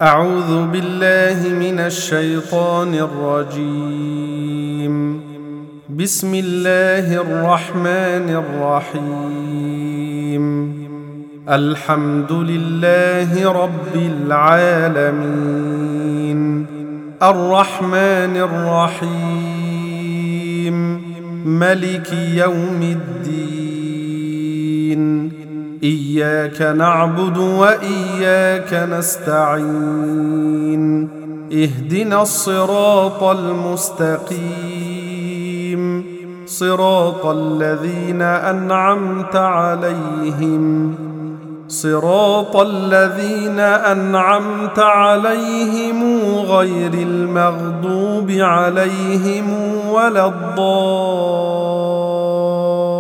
أعوذ بالله من الشيطان الرجيم. بسم الله الرحمن الرحيم. الحمد لله رب العالمين، الرحمن الرحيم، ملك يوم الدين. إياك نعبد وإياك نستعين. اهدنا الصراط المستقيم، صراط الذين أنعمت عليهم، غير المغضوب عليهم ولا الضالين.